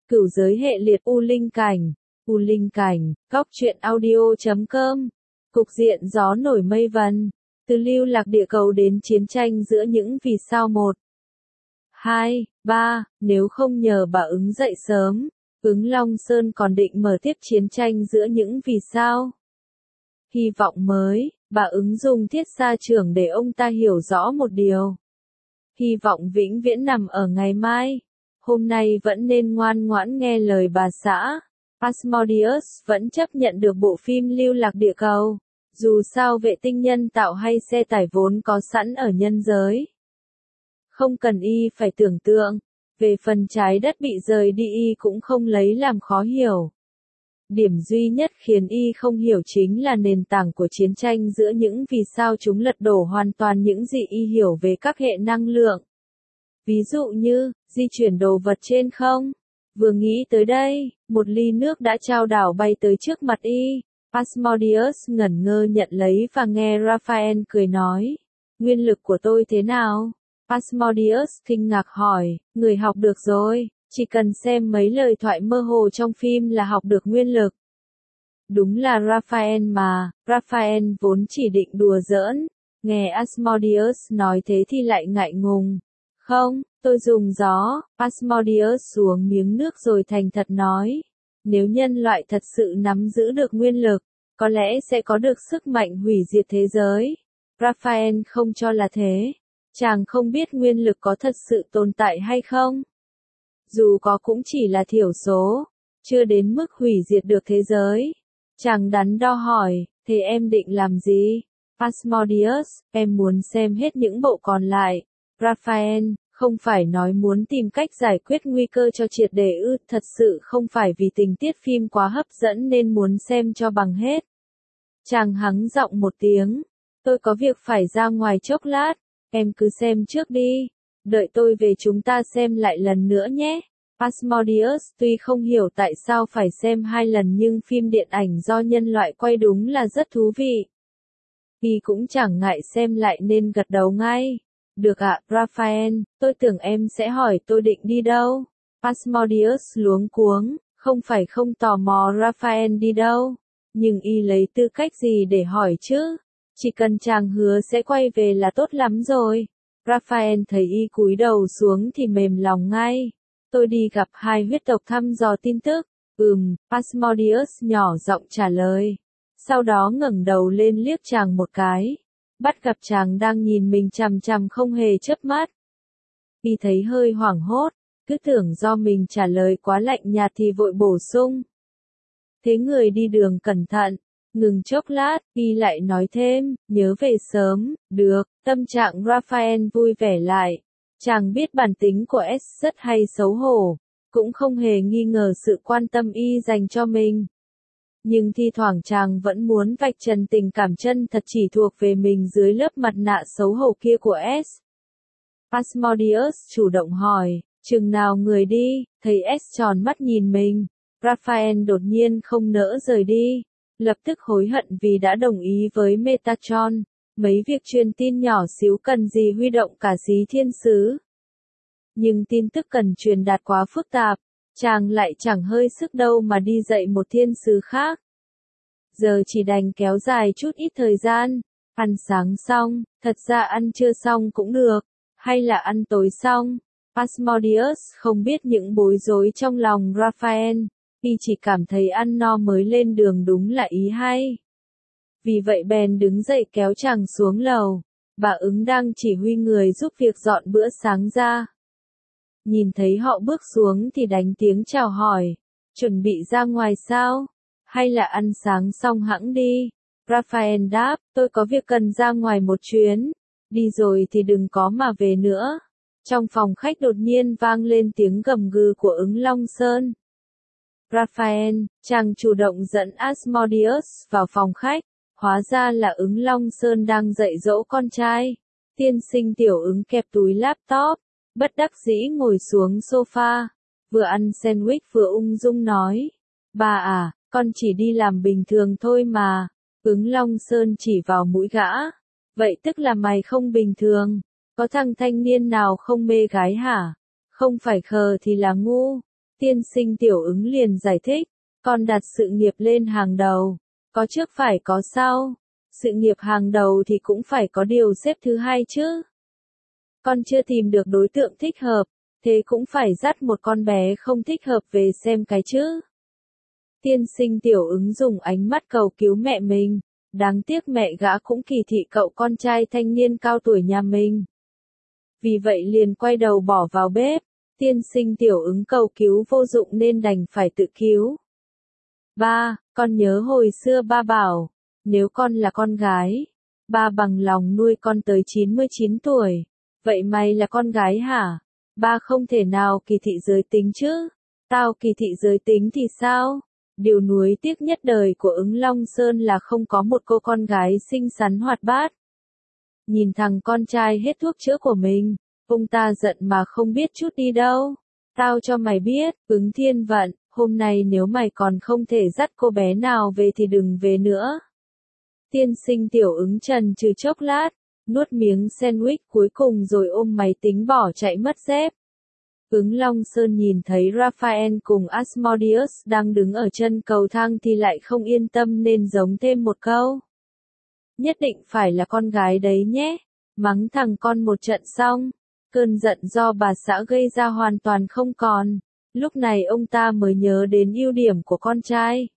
Cửu giới hệ liệt U Linh cảnh, góc truyện audio.com. Cục diện gió nổi mây vần, từ lưu lạc địa cầu đến chiến tranh giữa những vì sao 1, 2, 3, nếu không nhờ bà ứng dậy sớm, ứng Long Sơn còn định mở tiếp chiến tranh giữa những vì sao. Hy vọng mới, bà ứng dùng thiết xa trưởng để ông ta hiểu rõ một điều. Hy vọng vĩnh viễn nằm ở ngày mai. Hôm nay vẫn nên ngoan ngoãn nghe lời bà xã. Asmodeus vẫn chấp nhận được bộ phim lưu lạc địa cầu. Dù sao vệ tinh nhân tạo hay xe tải vốn có sẵn ở nhân giới. Không cần y phải tưởng tượng. Về phần trái đất bị rời đi y cũng không lấy làm khó hiểu. Điểm duy nhất khiến y không hiểu chính là nền tảng của chiến tranh giữa những vì sao chúng lật đổ hoàn toàn những gì y hiểu về các hệ năng lượng. Ví dụ như, di chuyển đồ vật trên không. Vừa nghĩ tới đây, một ly nước đã trao đảo bay tới trước mặt y. Asmodeus ngẩn ngơ nhận lấy và nghe Raphael cười nói. Nguyên lực của tôi thế nào? Asmodeus kinh ngạc hỏi, người học được rồi, chỉ cần xem mấy lời thoại mơ hồ trong phim là học được nguyên lực. Đúng là Raphael mà, Raphael vốn chỉ định đùa giỡn, nghe Asmodeus nói thế thì lại ngại ngùng. Không, tôi dùng gió, Asmodeus xuống miếng nước rồi thành thật nói. Nếu nhân loại thật sự nắm giữ được nguyên lực, có lẽ sẽ có được sức mạnh hủy diệt thế giới. Raphael không cho là thế. Chàng không biết nguyên lực có thật sự tồn tại hay không. Dù có cũng chỉ là thiểu số, chưa đến mức hủy diệt được thế giới. Chàng đắn đo hỏi, thế em định làm gì? Asmodeus, em muốn xem hết những bộ còn lại. Raphael, không phải nói muốn tìm cách giải quyết nguy cơ cho triệt để ư, thật sự không phải vì tình tiết phim quá hấp dẫn nên muốn xem cho bằng hết. Chàng hắng giọng một tiếng, tôi có việc phải ra ngoài chốc lát, em cứ xem trước đi, đợi tôi về chúng ta xem lại lần nữa nhé. Asmodeus tuy không hiểu tại sao phải xem 2 lần nhưng phim điện ảnh do nhân loại quay đúng là rất thú vị. Y cũng chẳng ngại xem lại nên gật đầu ngay. Được ạ, Raphael, tôi tưởng em sẽ hỏi tôi định đi đâu. Asmodeus luống cuống, không phải không tò mò Raphael đi đâu, nhưng y lấy tư cách gì để hỏi chứ? Chỉ cần chàng hứa sẽ quay về là tốt lắm rồi. Raphael thấy y cúi đầu xuống thì mềm lòng ngay. Tôi đi gặp 2 huyết tộc thăm dò tin tức. Asmodeus nhỏ giọng trả lời. Sau đó ngẩng đầu lên liếc chàng một cái. Bắt gặp chàng đang nhìn mình chằm chằm không hề chớp mắt. Y thấy hơi hoảng hốt, cứ tưởng do mình trả lời quá lạnh nhạt thì vội bổ sung. Thế người đi đường cẩn thận. Ngừng chốc lát, y lại nói thêm, nhớ về sớm, được, tâm trạng Raphael vui vẻ lại. Chàng biết bản tính của S rất hay xấu hổ, cũng không hề nghi ngờ sự quan tâm y dành cho mình. Nhưng thi thoảng chàng vẫn muốn vạch trần tình cảm chân thật chỉ thuộc về mình dưới lớp mặt nạ xấu hổ kia của S. Asmodeus chủ động hỏi, chừng nào người đi, thấy S tròn mắt nhìn mình. Raphael đột nhiên không nỡ rời đi. Lập tức hối hận vì đã đồng ý với Metatron, mấy việc truyền tin nhỏ xíu cần gì huy động cả Xí Thiên Sứ. Nhưng tin tức cần truyền đạt quá phức tạp, chàng lại chẳng hơi sức đâu mà đi dạy một thiên sứ khác. Giờ chỉ đành kéo dài chút ít thời gian, ăn sáng xong, thật ra ăn trưa xong cũng được, hay là ăn tối xong. Asmodeus không biết những bối rối trong lòng Raphael. Y chỉ cảm thấy ăn no mới lên đường đúng là ý hay. Vì vậy bèn đứng dậy kéo chàng xuống lầu. Bà ứng đang chỉ huy người giúp việc dọn bữa sáng ra. Nhìn thấy họ bước xuống thì đánh tiếng chào hỏi. Chuẩn bị ra ngoài sao? Hay là ăn sáng xong hẵng đi? Raphael đáp, tôi có việc cần ra ngoài một chuyến. Đi rồi thì đừng có mà về nữa. Trong phòng khách đột nhiên vang lên tiếng gầm gừ của ứng Long Sơn. Raphael, chàng chủ động dẫn Asmodeus vào phòng khách, hóa ra là ứng Long Sơn đang dạy dỗ con trai. Tiên sinh tiểu ứng kẹp túi laptop, bất đắc dĩ ngồi xuống sofa, vừa ăn sandwich vừa ung dung nói. Bà à, con chỉ đi làm bình thường thôi mà. Ứng Long Sơn chỉ vào mũi gã. Vậy tức là mày không bình thường, có thằng thanh niên nào không mê gái hả? Không phải khờ thì là ngu. Tiên sinh Tiểu Ứng liền giải thích, con đặt sự nghiệp lên hàng đầu, có trước phải có sau, sự nghiệp hàng đầu thì cũng phải có điều xếp thứ hai chứ. Con chưa tìm được đối tượng thích hợp, thế cũng phải dắt một con bé không thích hợp về xem cái chứ. Tiên sinh Tiểu Ứng dùng ánh mắt cầu cứu mẹ mình, đáng tiếc mẹ gã cũng kỳ thị cậu con trai thanh niên cao tuổi nhà mình. Vì vậy liền quay đầu bỏ vào bếp, tiên sinh Tiểu Ứng cầu cứu vô dụng nên đành phải tự cứu. Ba, con nhớ hồi xưa ba bảo, nếu con là con gái, ba bằng lòng nuôi con tới 99 tuổi. Vậy mày là con gái hả? Ba không thể nào kỳ thị giới tính chứ. Tao kỳ thị giới tính thì sao? Điều nuối tiếc nhất đời của Ứng Long Sơn là không có một cô con gái xinh xắn hoạt bát. Nhìn thằng con trai hết thuốc chữa của mình, ông ta giận mà không biết chút đi đâu. Tao cho mày biết, Ứng Thiên Vận, hôm nay nếu mày còn không thể dắt cô bé nào về thì đừng về nữa. Tiên sinh Tiểu Ứng trần trừ chốc lát, nuốt miếng sandwich cuối cùng rồi ôm máy tính bỏ chạy mất dép. Ứng Long Sơn nhìn thấy Raphael cùng Asmodeus đang đứng ở chân cầu thang thì lại không yên tâm nên giống thêm một câu. Nhất định phải là con gái đấy nhé, mắng thằng con một trận xong, cơn giận do bà xã gây ra hoàn toàn không còn, lúc này ông ta mới nhớ đến ưu điểm của con trai.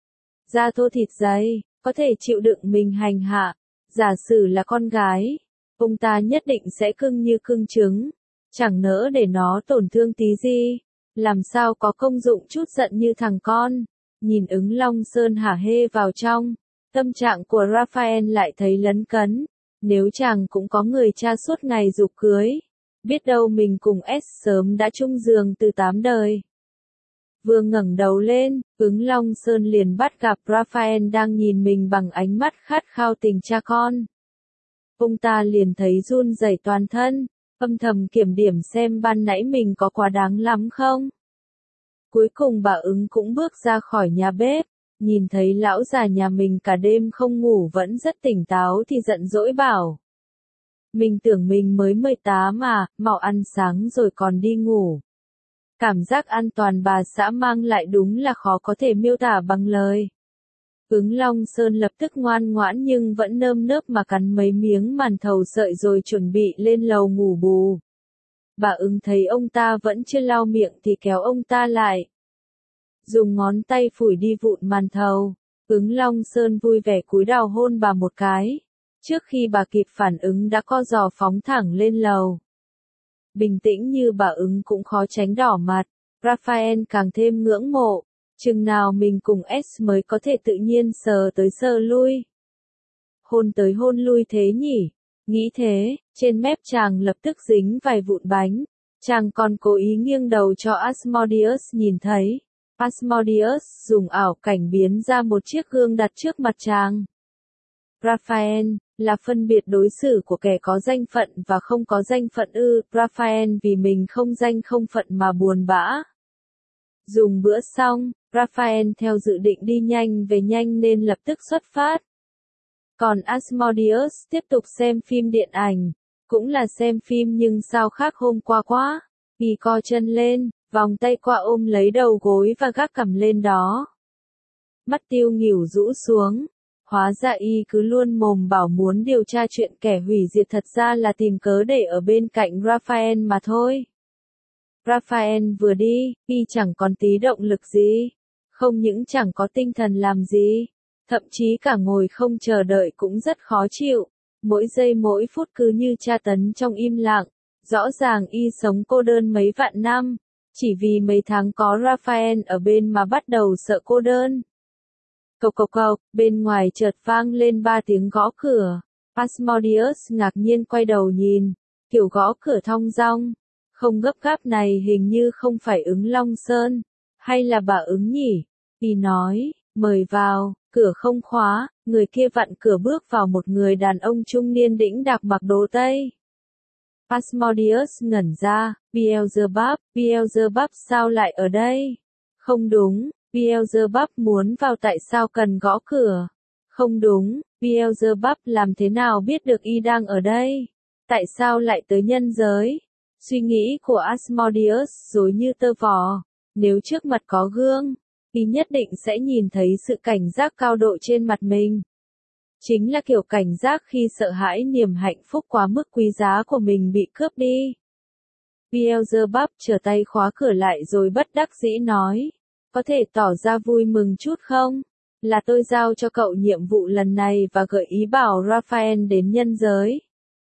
Da thô thịt dày, có thể chịu đựng mình hành hạ, giả sử là con gái, ông ta nhất định sẽ cưng như cưng trứng. Chẳng nỡ để nó tổn thương tí gì, làm sao có công dụng chút giận như thằng con. Nhìn Ứng Long Sơn hả hê vào trong, tâm trạng của Raphael lại thấy lấn cấn. Nếu chàng cũng có người cha suốt ngày giục cưới, biết đâu mình cùng S sớm đã chung giường từ 8 đời. Vừa ngẩng đầu lên, Ứng Long Sơn liền bắt gặp Raphael đang nhìn mình bằng ánh mắt khát khao tình cha con. Ông ta liền thấy run rẩy toàn thân, âm thầm kiểm điểm xem ban nãy mình có quá đáng lắm không. Cuối cùng bà Ứng cũng bước ra khỏi nhà bếp, nhìn thấy lão già nhà mình cả đêm không ngủ vẫn rất tỉnh táo thì giận dỗi bảo. Mình tưởng mình mới 18 mà, mau ăn sáng rồi còn đi ngủ. Cảm giác an toàn bà xã mang lại đúng là khó có thể miêu tả bằng lời. Ứng Long Sơn lập tức ngoan ngoãn nhưng vẫn nơm nớp mà cắn mấy miếng màn thầu sợi rồi chuẩn bị lên lầu ngủ bù. Bà Ứng thấy ông ta vẫn chưa lau miệng thì kéo ông ta lại. Dùng ngón tay phủi đi vụn màn thầu, Ứng Long Sơn vui vẻ cúi đầu hôn bà một cái. Trước khi bà kịp phản ứng đã co giò phóng thẳng lên lầu. Bình tĩnh như bà Ứng cũng khó tránh đỏ mặt, Raphael càng thêm ngưỡng mộ. Chừng nào mình cùng S mới có thể tự nhiên sờ tới sờ lui. Hôn tới hôn lui thế nhỉ? Nghĩ thế, trên mép chàng lập tức dính vài vụn bánh. Chàng còn cố ý nghiêng đầu cho Asmodeus nhìn thấy. Asmodeus dùng ảo cảnh biến ra một chiếc gương đặt trước mặt chàng. Raphael, là phân biệt đối xử của kẻ có danh phận và không có danh phận ư? Raphael vì mình không danh không phận mà buồn bã. Dùng bữa xong, Raphael theo dự định đi nhanh về nhanh nên lập tức xuất phát. Còn Asmodeus tiếp tục xem phim điện ảnh, cũng là xem phim nhưng sao khác hôm qua quá. Y co chân lên, vòng tay qua ôm lấy đầu gối và gác cằm lên đó. Mắt Tiêu Nghỉu rũ xuống, hóa ra y cứ luôn mồm bảo muốn điều tra chuyện kẻ hủy diệt thật ra là tìm cớ để ở bên cạnh Raphael mà thôi. Raphael vừa đi, y chẳng còn tí động lực gì, không những chẳng có tinh thần làm gì, thậm chí cả ngồi không chờ đợi cũng rất khó chịu, mỗi giây mỗi phút cứ như tra tấn trong im lặng, rõ ràng y sống cô đơn mấy vạn năm, chỉ vì mấy tháng có Raphael ở bên mà bắt đầu sợ cô đơn. Cộc cộc cộc, bên ngoài chợt vang lên 3 tiếng gõ cửa, Asmodeus ngạc nhiên quay đầu nhìn, kiểu gõ cửa thong dong. Không gấp gáp này hình như không phải Ứng Long Sơn, hay là bà Ứng nhỉ? Y nói, mời vào, cửa không khóa, người kia vặn cửa bước vào một người đàn ông trung niên đĩnh đạc mặc đồ Tây. Asmodeus ngẩn ra, Beelzebub sao lại ở đây? Không đúng, Beelzebub muốn vào tại sao cần gõ cửa? Không đúng, Beelzebub làm thế nào biết được y đang ở đây? Tại sao lại tới nhân giới? Suy nghĩ của Asmodeus rối như tơ vò, Nếu trước mặt có gương, y nhất định sẽ nhìn thấy sự cảnh giác cao độ trên mặt mình. Chính là kiểu cảnh giác khi sợ hãi niềm hạnh phúc quá mức quý giá của mình bị cướp đi. Beelzebub trở tay khóa cửa lại rồi bất đắc dĩ nói, có thể tỏ ra vui mừng chút không? Là tôi giao cho cậu nhiệm vụ lần này và gợi ý bảo Raphael đến nhân giới.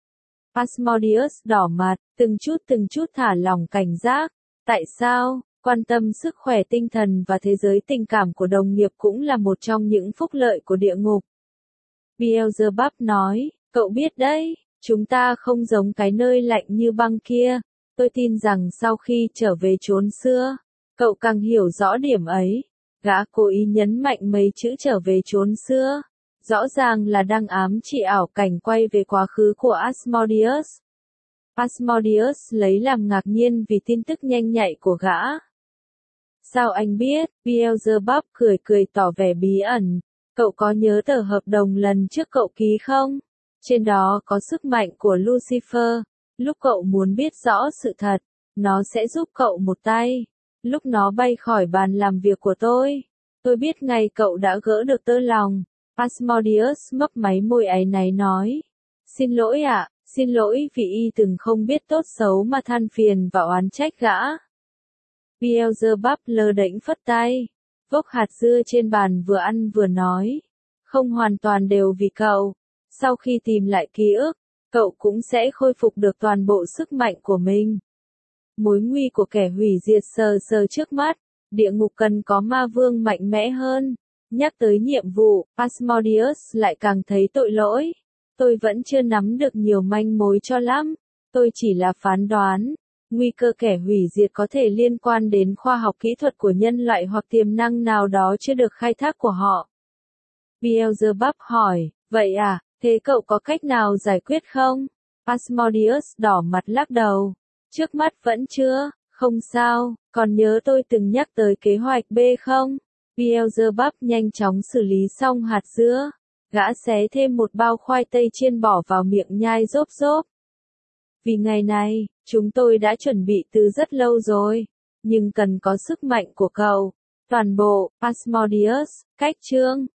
Asmodeus đỏ mặt, từng chút thả lỏng cảnh giác. Tại sao? Quan tâm sức khỏe tinh thần và thế giới tình cảm của đồng nghiệp cũng là một trong những phúc lợi của địa ngục. Beelzebub nói, cậu biết đấy, chúng ta không giống cái nơi lạnh như băng kia. Tôi tin rằng sau khi trở về chốn xưa, cậu càng hiểu rõ điểm ấy. Gã cố ý nhấn mạnh mấy chữ trở về chốn xưa. Rõ ràng là đang ám chỉ ảo cảnh quay về quá khứ của Asmodeus. Asmodeus lấy làm ngạc nhiên vì tin tức nhanh nhạy của gã. Sao anh biết? Beelzebub cười tỏ vẻ bí ẩn. Cậu có nhớ tờ hợp đồng lần trước cậu ký không? Trên đó có sức mạnh của Lucifer. Lúc cậu muốn biết rõ sự thật, nó sẽ giúp cậu một tay. Lúc nó bay khỏi bàn làm việc của tôi biết ngay cậu đã gỡ được tơ lòng. Asmodeus mấp máy môi áy náy nói. Xin lỗi ạ, xin lỗi vì y từng không biết tốt xấu mà than phiền và oán trách gã. Beelzebub lơ đễnh phất tay. Vốc hạt dưa trên bàn vừa ăn vừa nói. Không hoàn toàn đều vì cậu. Sau khi tìm lại ký ức, cậu cũng sẽ khôi phục được toàn bộ sức mạnh của mình. Mối nguy của kẻ hủy diệt sờ trước mắt. Địa ngục cần có ma vương mạnh mẽ hơn. Nhắc tới nhiệm vụ, Asmodeus lại càng thấy tội lỗi. Tôi vẫn chưa nắm được nhiều manh mối cho lắm. Tôi chỉ là phán đoán. Nguy cơ kẻ hủy diệt có thể liên quan đến khoa học kỹ thuật của nhân loại hoặc tiềm năng nào đó chưa được khai thác của họ. Beelzebub hỏi, vậy à, thế cậu có cách nào giải quyết không? Asmodeus đỏ mặt lắc đầu. Trước mắt vẫn chưa, không sao, còn nhớ tôi từng nhắc tới kế hoạch B không? Beelzebub nhanh chóng xử lý xong hạt dưa. Gã xé thêm một bao khoai tây chiên bỏ vào miệng nhai rốp rốp. Vì ngày này, chúng tôi đã chuẩn bị từ rất lâu rồi. Nhưng cần có sức mạnh của cậu. Toàn bộ, Asmodeus, cách chương.